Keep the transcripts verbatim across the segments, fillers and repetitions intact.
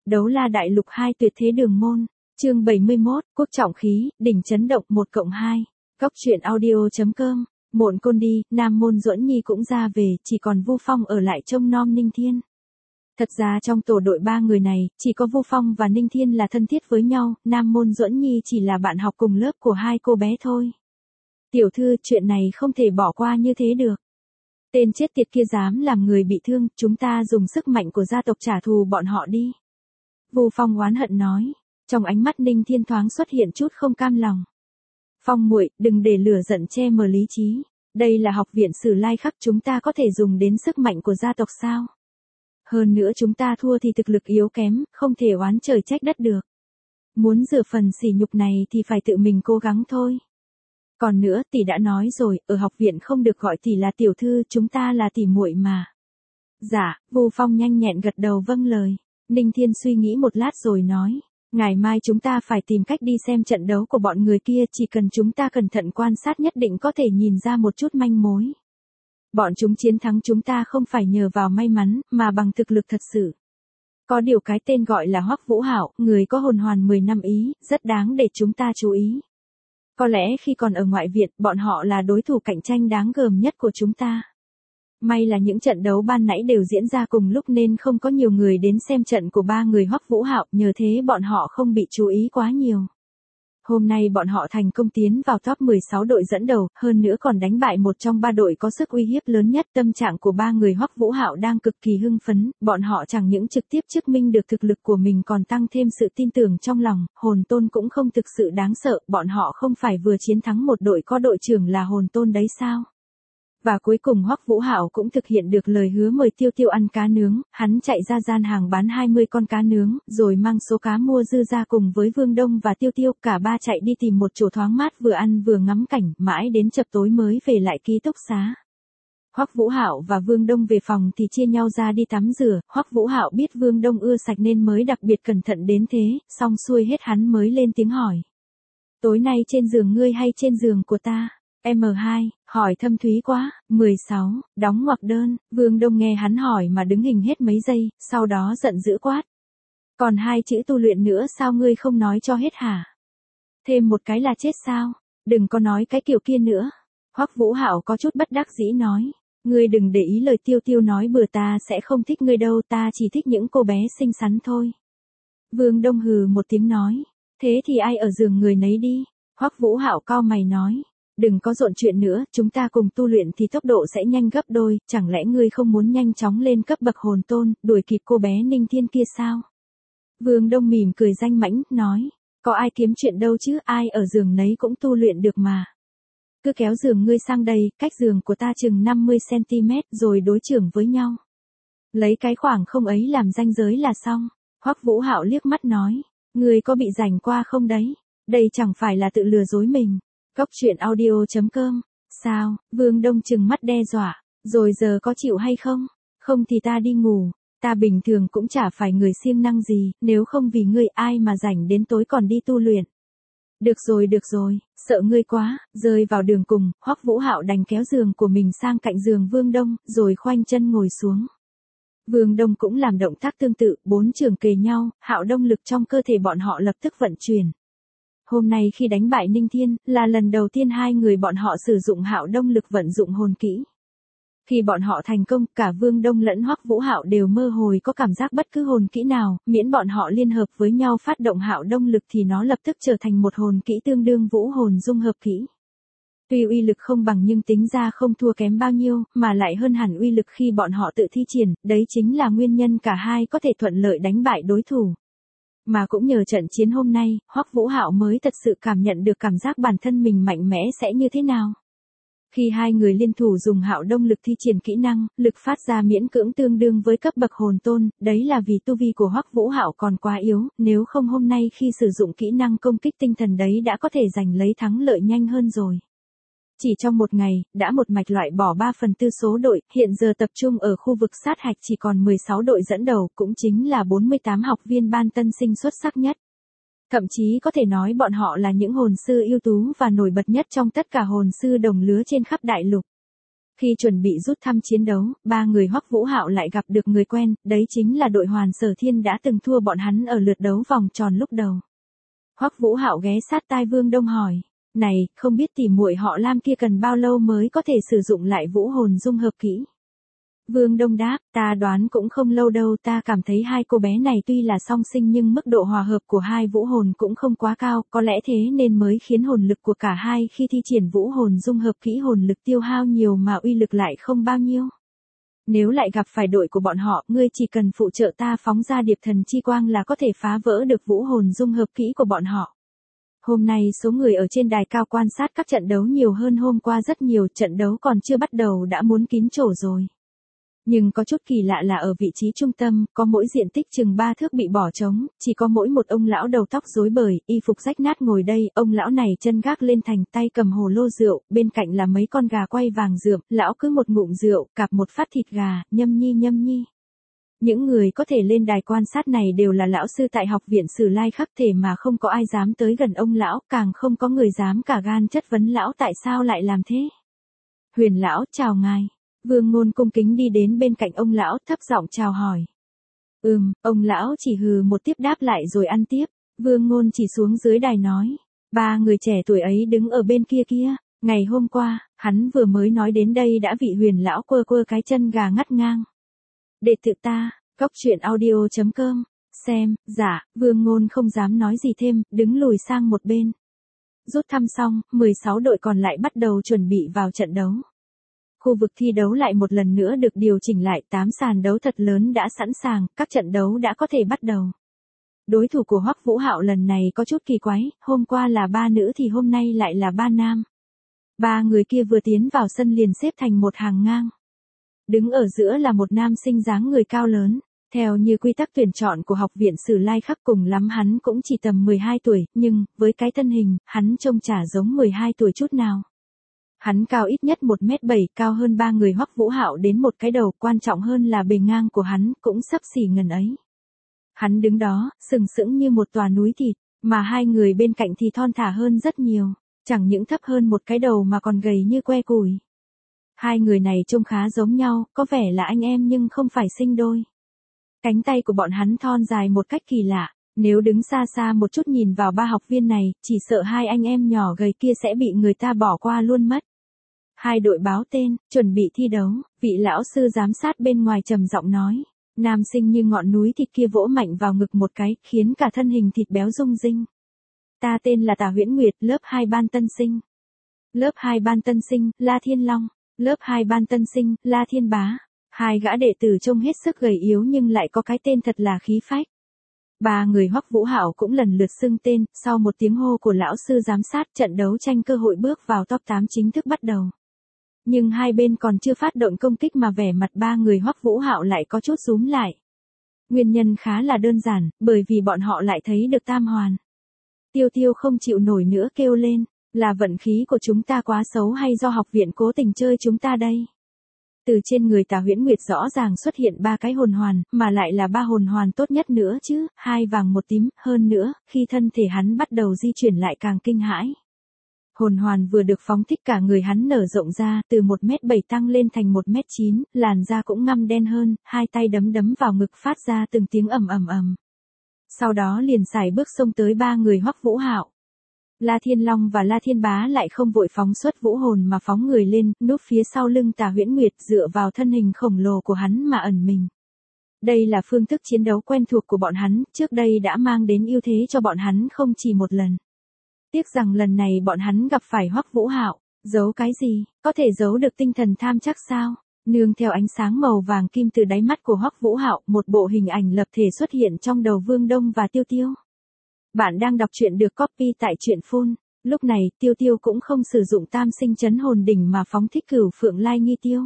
Đấu la đại lục hai tuyệt thế đường môn, chương bảy mươi mốt, quốc trọng khí, đỉnh chấn động một cộng hai. Góc truyện audio.com, Mộn Côn đi, Nam Môn Duẫn Nhi cũng ra về, chỉ còn Vu Phong ở lại trông nom Ninh Thiên. Thật ra trong tổ đội ba người này, chỉ có Vu Phong và Ninh Thiên là thân thiết với nhau, Nam Môn Duẫn Nhi chỉ là bạn học cùng lớp của hai cô bé thôi. Tiểu thư, chuyện này không thể bỏ qua như thế được. Tên chết tiệt kia dám làm người bị thương, chúng ta dùng sức mạnh của gia tộc trả thù bọn họ đi. Vu Phong oán hận nói, trong ánh mắt Ninh Thiên thoáng xuất hiện chút không cam lòng. Phong muội, đừng để lửa giận che mờ lý trí. Đây là học viện Sử Lai Khắc, chúng ta có thể dùng đến sức mạnh của gia tộc sao? Hơn nữa chúng ta thua thì thực lực yếu kém, không thể oán trời trách đất được. Muốn rửa phần sỉ nhục này thì phải tự mình cố gắng thôi. Còn nữa, tỷ đã nói rồi, ở học viện không được gọi tỷ là tiểu thư, chúng ta là tỷ muội mà. Dạ, Vu Phong nhanh nhẹn gật đầu vâng lời. Ninh Thiên suy nghĩ một lát rồi nói, ngày mai chúng ta phải tìm cách đi xem trận đấu của bọn người kia, chỉ cần chúng ta cẩn thận quan sát nhất định có thể nhìn ra một chút manh mối. Bọn chúng chiến thắng chúng ta không phải nhờ vào may mắn, mà bằng thực lực thật sự. Có điều cái tên gọi là Hoắc Vũ Hạo, người có hồn hoàn mười năm ý, rất đáng để chúng ta chú ý. Có lẽ khi còn ở ngoại viện, bọn họ là đối thủ cạnh tranh đáng gờm nhất của chúng ta. May là những trận đấu ban nãy đều diễn ra cùng lúc nên không có nhiều người đến xem trận của ba người Hoắc Vũ Hạo, nhờ thế bọn họ không bị chú ý quá nhiều. Hôm nay bọn họ thành công tiến vào top mười sáu đội dẫn đầu, hơn nữa còn đánh bại một trong ba đội có sức uy hiếp lớn nhất. Tâm trạng của ba người Hoắc Vũ Hạo đang cực kỳ hưng phấn, bọn họ chẳng những trực tiếp chứng minh được thực lực của mình còn tăng thêm sự tin tưởng trong lòng, hồn tôn cũng không thực sự đáng sợ, bọn họ không phải vừa chiến thắng một đội có đội trưởng là hồn tôn đấy sao? Và cuối cùng Hoắc Vũ Hạo cũng thực hiện được lời hứa mời Tiêu Tiêu ăn cá nướng, hắn chạy ra gian hàng bán hai mươi con cá nướng, rồi mang số cá mua dư ra cùng với Vương Đông và Tiêu Tiêu, cả ba chạy đi tìm một chỗ thoáng mát vừa ăn vừa ngắm cảnh, mãi đến chập tối mới về lại ký túc xá. Hoắc Vũ Hạo và Vương Đông về phòng thì chia nhau ra đi tắm rửa, Hoắc Vũ Hạo biết Vương Đông ưa sạch nên mới đặc biệt cẩn thận đến thế, xong xuôi hết hắn mới lên tiếng hỏi. Tối nay trên giường ngươi hay trên giường của ta? em hai, hỏi thâm thúy quá. mười sáu, đóng ngoặc đơn, Vương Đông nghe hắn hỏi mà đứng hình hết mấy giây, sau đó giận dữ quát. Còn hai chữ tu luyện nữa sao ngươi không nói cho hết hả? Thêm một cái là chết sao? Đừng có nói cái kiểu kia nữa. Hoắc Vũ Hạo có chút bất đắc dĩ nói. Ngươi đừng để ý lời Tiêu Tiêu nói bừa, ta sẽ không thích ngươi đâu, ta chỉ thích những cô bé xinh xắn thôi. Vương Đông hừ một tiếng nói. Thế thì ai ở giường người nấy đi. Hoắc Vũ Hạo cau mày nói. Đừng có rộn chuyện nữa, chúng ta cùng tu luyện thì tốc độ sẽ nhanh gấp đôi, chẳng lẽ ngươi không muốn nhanh chóng lên cấp bậc hồn tôn, đuổi kịp cô bé Ninh Thiên kia sao? Vương Đông mỉm cười danh mãnh, nói, có ai kiếm chuyện đâu chứ, ai ở giường nấy cũng tu luyện được mà. Cứ kéo giường ngươi sang đây, cách giường của ta chừng năm mươi xăng ti mét rồi đối chưởng với nhau. Lấy cái khoảng không ấy làm ranh giới là xong. Hoắc Vũ Hạo liếc mắt nói, ngươi có bị rảnh qua không đấy? Đây chẳng phải là tự lừa dối mình. Góc truyện audio.com, sao? Vương Đông trừng mắt đe dọa, rồi giờ có chịu hay không? Không thì ta đi ngủ, ta bình thường cũng chả phải người siêng năng gì, nếu không vì ngươi ai mà rảnh đến tối còn đi tu luyện. Được rồi được rồi, sợ ngươi quá, rơi vào đường cùng, Hoắc Vũ Hạo đành kéo giường của mình sang cạnh giường Vương Đông, rồi khoanh chân ngồi xuống. Vương Đông cũng làm động tác tương tự, bốn chưởng kề nhau, hạo đông lực trong cơ thể bọn họ lập tức vận chuyển. Hôm nay khi đánh bại Ninh Thiên, là lần đầu tiên hai người bọn họ sử dụng hạo đông lực vận dụng hồn kỹ. Khi bọn họ thành công, cả Vương Đông lẫn Hoắc Vũ Hạo đều mơ hồi có cảm giác bất cứ hồn kỹ nào, miễn bọn họ liên hợp với nhau phát động hạo đông lực thì nó lập tức trở thành một hồn kỹ tương đương vũ hồn dung hợp kỹ. Tuy uy lực không bằng nhưng tính ra không thua kém bao nhiêu, mà lại hơn hẳn uy lực khi bọn họ tự thi triển, đấy chính là nguyên nhân cả hai có thể thuận lợi đánh bại đối thủ. Mà cũng nhờ trận chiến hôm nay, Hoắc Vũ Hạo mới thật sự cảm nhận được cảm giác bản thân mình mạnh mẽ sẽ như thế nào. Khi hai người liên thủ dùng hạo đông lực thi triển kỹ năng, lực phát ra miễn cưỡng tương đương với cấp bậc hồn tôn, đấy là vì tu vi của Hoắc Vũ Hạo còn quá yếu, nếu không hôm nay khi sử dụng kỹ năng công kích tinh thần đấy đã có thể giành lấy thắng lợi nhanh hơn rồi. Chỉ trong một ngày, đã một mạch loại bỏ ba phần tư số đội, hiện giờ tập trung ở khu vực sát hạch chỉ còn mười sáu đội dẫn đầu, cũng chính là bốn mươi tám học viên ban tân sinh xuất sắc nhất. Thậm chí có thể nói bọn họ là những hồn sư ưu tú và nổi bật nhất trong tất cả hồn sư đồng lứa trên khắp đại lục. Khi chuẩn bị rút thăm chiến đấu, ba người Hoắc Vũ Hạo lại gặp được người quen, đấy chính là đội Hoàn Sở Thiên đã từng thua bọn hắn ở lượt đấu vòng tròn lúc đầu. Hoắc Vũ Hạo ghé sát tai Vương Đông hỏi, này, không biết tỉ muội họ Lam kia cần bao lâu mới có thể sử dụng lại vũ hồn dung hợp kỹ? Vương Đông đáp, ta đoán cũng không lâu đâu, ta cảm thấy hai cô bé này tuy là song sinh nhưng mức độ hòa hợp của hai vũ hồn cũng không quá cao, có lẽ thế nên mới khiến hồn lực của cả hai khi thi triển vũ hồn dung hợp kỹ hồn lực tiêu hao nhiều mà uy lực lại không bao nhiêu. Nếu lại gặp phải đội của bọn họ, ngươi chỉ cần phụ trợ ta phóng ra điệp thần chi quang là có thể phá vỡ được vũ hồn dung hợp kỹ của bọn họ. Hôm nay số người ở trên đài cao quan sát các trận đấu nhiều hơn hôm qua rất nhiều, trận đấu còn chưa bắt đầu đã muốn kín chỗ rồi. Nhưng có chút kỳ lạ là ở vị trí trung tâm, có mỗi diện tích chừng ba thước bị bỏ trống, chỉ có mỗi một ông lão đầu tóc rối bời, y phục rách nát ngồi đây, ông lão này chân gác lên thành, tay cầm hồ lô rượu, bên cạnh là mấy con gà quay vàng rượm, lão cứ một ngụm rượu, cạp một phát thịt gà, nhâm nhi nhâm nhi. Những người có thể lên đài quan sát này đều là lão sư tại học viện Sử Lai Khắc thể mà không có ai dám tới gần ông lão, càng không có người dám cả gan chất vấn lão tại sao lại làm thế. Huyền lão, chào ngài. Vương Ngôn cung kính đi đến bên cạnh ông lão, thấp giọng chào hỏi. Ừm, ông lão chỉ hừ một tiếp đáp lại rồi ăn tiếp. Vương Ngôn chỉ xuống dưới đài nói. Ba người trẻ tuổi ấy đứng ở bên kia kia. Ngày hôm qua, hắn vừa mới nói đến đây đã vị huyền lão quơ quơ cái chân gà ngắt ngang. Đệ tử ta, góc truyện audio chấm com, xem, dạ, Vương Ngôn không dám nói gì thêm, đứng lùi sang một bên. Rút thăm xong, mười sáu đội còn lại bắt đầu chuẩn bị vào trận đấu. Khu vực thi đấu lại một lần nữa được điều chỉnh lại, tám sàn đấu thật lớn đã sẵn sàng, các trận đấu đã có thể bắt đầu. Đối thủ của Hoắc Vũ Hạo lần này có chút kỳ quái, hôm qua là ba nữ thì hôm nay lại là ba nam. Ba người kia vừa tiến vào sân liền xếp thành một hàng ngang. Đứng ở giữa là một nam sinh dáng người cao lớn, theo như quy tắc tuyển chọn của học viện Sử Lai Khắc cùng lắm hắn cũng chỉ tầm mười hai tuổi, nhưng, với cái thân hình, hắn trông chả giống mười hai tuổi chút nào. Hắn cao ít nhất một mét bảy, cao hơn ba người Hoắc Vũ Hạo đến một cái đầu, quan trọng hơn là bề ngang của hắn cũng xấp xỉ ngần ấy. Hắn đứng đó, sừng sững như một tòa núi thịt, mà hai người bên cạnh thì thon thả hơn rất nhiều, chẳng những thấp hơn một cái đầu mà còn gầy như que củi. Hai người này trông khá giống nhau, có vẻ là anh em nhưng không phải sinh đôi. Cánh tay của bọn hắn thon dài một cách kỳ lạ, nếu đứng xa xa một chút nhìn vào ba học viên này, chỉ sợ hai anh em nhỏ gầy kia sẽ bị người ta bỏ qua luôn mất. Hai đội báo tên, chuẩn bị thi đấu, vị lão sư giám sát bên ngoài trầm giọng nói. Nam sinh như ngọn núi thịt kia vỗ mạnh vào ngực một cái, khiến cả thân hình thịt béo rung rinh. Ta tên là Tả Huyễn Nguyệt, lớp hai ban tân sinh. Lớp hai ban tân sinh, La Thiên Long. Lớp hai ban tân sinh, La Thiên Bá. Hai gã đệ tử trông hết sức gầy yếu nhưng lại có cái tên thật là khí phách. Ba người Hoắc Vũ Hạo cũng lần lượt xưng tên, sau một tiếng hô của lão sư giám sát, trận đấu tranh cơ hội bước vào top tám chính thức bắt đầu. Nhưng hai bên còn chưa phát động công kích mà vẻ mặt ba người Hoắc Vũ Hạo lại có chút rúm lại. Nguyên nhân khá là đơn giản, bởi vì bọn họ lại thấy được tam hoàn. Tiêu Tiêu không chịu nổi nữa kêu lên, là vận khí của chúng ta quá xấu hay do học viện cố tình chơi chúng ta đây? Từ trên người Tả Huyễn Nguyệt rõ ràng xuất hiện ba cái hồn hoàn, mà lại là ba hồn hoàn tốt nhất nữa chứ, hai vàng một tím, hơn nữa, khi thân thể hắn bắt đầu di chuyển lại càng kinh hãi. Hồn hoàn vừa được phóng thích cả người hắn nở rộng ra, từ một mét bảy tăng lên thành một mét chín, làn da cũng ngăm đen hơn, hai tay đấm đấm vào ngực phát ra từng tiếng ầm ầm ầm. Sau đó liền sải bước xông tới ba người Hoắc Vũ Hạo. La Thiên Long và La Thiên Bá lại không vội phóng xuất vũ hồn mà phóng người lên, núp phía sau lưng Tả Huyễn Nguyệt dựa vào thân hình khổng lồ của hắn mà ẩn mình. Đây là phương thức chiến đấu quen thuộc của bọn hắn, trước đây đã mang đến ưu thế cho bọn hắn không chỉ một lần. Tiếc rằng lần này bọn hắn gặp phải Hoắc Vũ Hạo, giấu cái gì, có thể giấu được tinh thần tham chắc sao? Nương theo ánh sáng màu vàng kim từ đáy mắt của Hoắc Vũ Hạo, một bộ hình ảnh lập thể xuất hiện trong đầu Vương Đông và Tiêu Tiêu. Bạn đang đọc truyện được copy tại truyện phun. Lúc này, Tiêu Tiêu cũng không sử dụng tam sinh chấn hồn đỉnh mà phóng thích Cửu Phượng Lai Nghi Tiêu.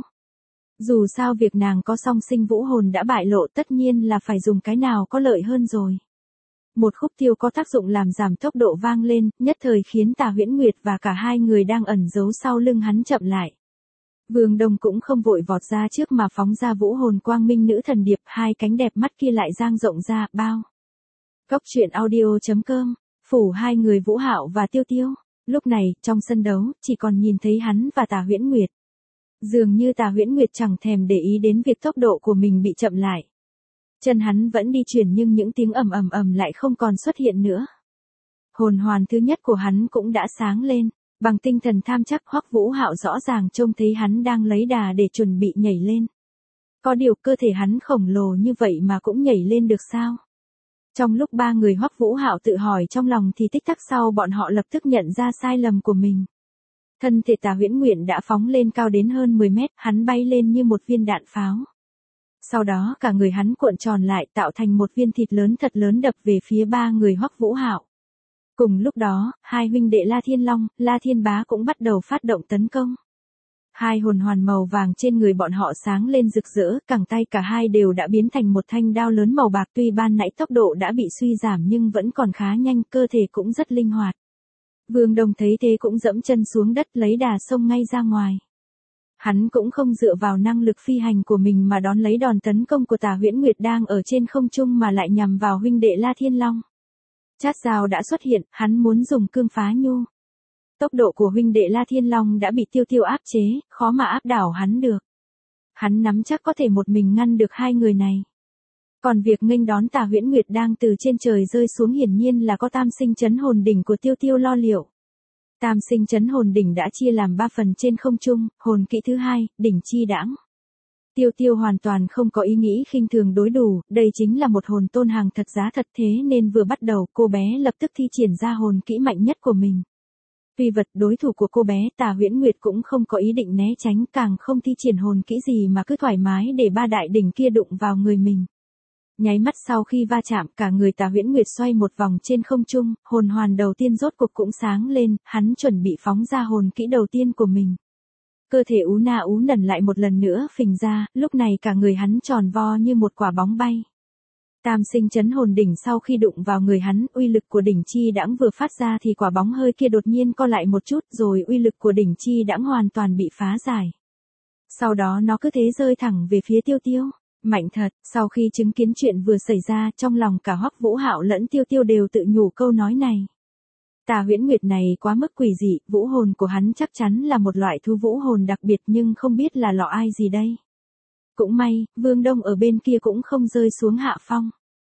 Dù sao việc nàng có song sinh vũ hồn đã bại lộ, tất nhiên là phải dùng cái nào có lợi hơn rồi. Một khúc tiêu có tác dụng làm giảm tốc độ vang lên, nhất thời khiến Tả Huyễn Nguyệt và cả hai người đang ẩn giấu sau lưng hắn chậm lại. Vương Đông cũng không vội vọt ra trước mà phóng ra vũ hồn quang minh nữ thần điệp, hai cánh đẹp mắt kia lại dang rộng ra, bao. Góc truyện audio chấm com, phủ hai người Vũ Hạo và Tiêu Tiêu. Lúc này, trong sân đấu, chỉ còn nhìn thấy hắn và Tả Huyễn Nguyệt. Dường như Tà Huyễn Nguyệt chẳng thèm để ý đến việc tốc độ của mình bị chậm lại. Chân hắn vẫn đi chuyển nhưng những tiếng ầm ầm ầm lại không còn xuất hiện nữa. Hồn hoàn thứ nhất của hắn cũng đã sáng lên, bằng tinh thần tham chắc Hoắc Vũ Hạo rõ ràng trông thấy hắn đang lấy đà để chuẩn bị nhảy lên. Có điều cơ thể hắn khổng lồ như vậy mà cũng nhảy lên được sao? Trong lúc ba người Hoắc Vũ Hạo tự hỏi trong lòng thì tích tắc sau bọn họ lập tức nhận ra sai lầm của mình. Thân thể Tà Huyễn Nguyệt đã phóng lên cao đến hơn mười mét, hắn bay lên như một viên đạn pháo. Sau đó cả người hắn cuộn tròn lại tạo thành một viên thịt lớn thật lớn đập về phía ba người Hoắc Vũ Hạo. Cùng lúc đó, hai huynh đệ La Thiên Long, La Thiên Bá cũng bắt đầu phát động tấn công. Hai hồn hoàn màu vàng trên người bọn họ sáng lên rực rỡ, cẳng tay cả hai đều đã biến thành một thanh đao lớn màu bạc, tuy ban nãy tốc độ đã bị suy giảm nhưng vẫn còn khá nhanh, cơ thể cũng rất linh hoạt. Vương Đông thấy thế cũng dẫm chân xuống đất lấy đà xông ngay ra ngoài. Hắn cũng không dựa vào năng lực phi hành của mình mà đón lấy đòn tấn công của Tà Huyễn Nguyệt đang ở trên không trung mà lại nhằm vào huynh đệ La Thiên Long. Chát dao đã xuất hiện, hắn muốn dùng cương phá nhu. Tốc độ của huynh đệ La Thiên Long đã bị Tiêu Tiêu áp chế, khó mà áp đảo hắn được. Hắn nắm chắc có thể một mình ngăn được hai người này. Còn việc nghênh đón Tà Huyễn Nguyệt đang từ trên trời rơi xuống hiển nhiên là có tam sinh chấn hồn đỉnh của Tiêu Tiêu lo liệu. Tam sinh chấn hồn đỉnh đã chia làm ba phần trên không trung, hồn kỹ thứ hai, đỉnh chi đãng. Tiêu Tiêu hoàn toàn không có ý nghĩ khinh thường đối đủ, đây chính là một hồn tôn hàng thật giá thật, thế nên vừa bắt đầu cô bé lập tức thi triển ra hồn kỹ mạnh nhất của mình. Tuy vật đối thủ của cô bé Tà Huyễn Nguyệt cũng không có ý định né tránh, càng không thi triển hồn kỹ gì mà cứ thoải mái để ba đại đỉnh kia đụng vào người mình. Nháy mắt sau khi va chạm, cả người Tà Huyễn Nguyệt xoay một vòng trên không trung, hồn hoàn đầu tiên rốt cuộc cũng sáng lên, hắn chuẩn bị phóng ra hồn kỹ đầu tiên của mình. Cơ thể ú na ú nần lại một lần nữa phình ra, lúc này cả người hắn tròn vo như một quả bóng bay. Tam sinh chấn hồn đỉnh sau khi đụng vào người hắn, uy lực của đỉnh chi đãng vừa phát ra thì quả bóng hơi kia đột nhiên co lại một chút, rồi uy lực của đỉnh chi đãng hoàn toàn bị phá giải. Sau đó nó cứ thế rơi thẳng về phía Tiêu Tiêu. Mạnh thật, sau khi chứng kiến chuyện vừa xảy ra, trong lòng cả Hoắc Vũ Hạo lẫn Tiêu Tiêu đều tự nhủ câu nói này. Tà Huyễn Nguyệt này quá mức quỷ dị, vũ hồn của hắn chắc chắn là một loại thú vũ hồn đặc biệt nhưng không biết là lọ ai gì đây. Cũng may, Vương Đông ở bên kia cũng không rơi xuống hạ phong.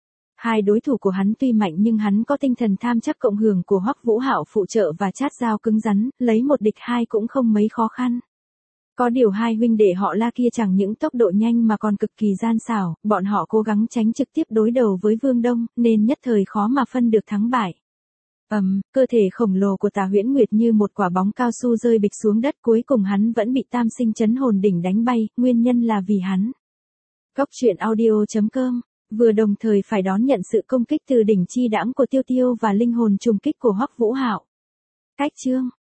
Hai đối thủ của hắn tuy mạnh nhưng hắn có tinh thần tham chắc cộng hưởng của Hoắc Vũ Hạo phụ trợ và chát dao cứng rắn, lấy một địch hai cũng không mấy khó khăn. Có điều hai huynh đệ họ La kia chẳng những tốc độ nhanh mà còn cực kỳ gian xảo, bọn họ cố gắng tránh trực tiếp đối đầu với Vương Đông, nên nhất thời khó mà phân được thắng bại. Ầm, um, cơ thể khổng lồ của Tà Huyễn Nguyệt như một quả bóng cao su rơi bịch xuống đất, cuối cùng hắn vẫn bị tam sinh chấn hồn đỉnh đánh bay, nguyên nhân là vì hắn. Góc truyện audio chấm com vừa đồng thời phải đón nhận sự công kích từ đỉnh chi đãng của Tiêu Tiêu và linh hồn trùng kích của Hoắc Vũ Hạo. Cách chương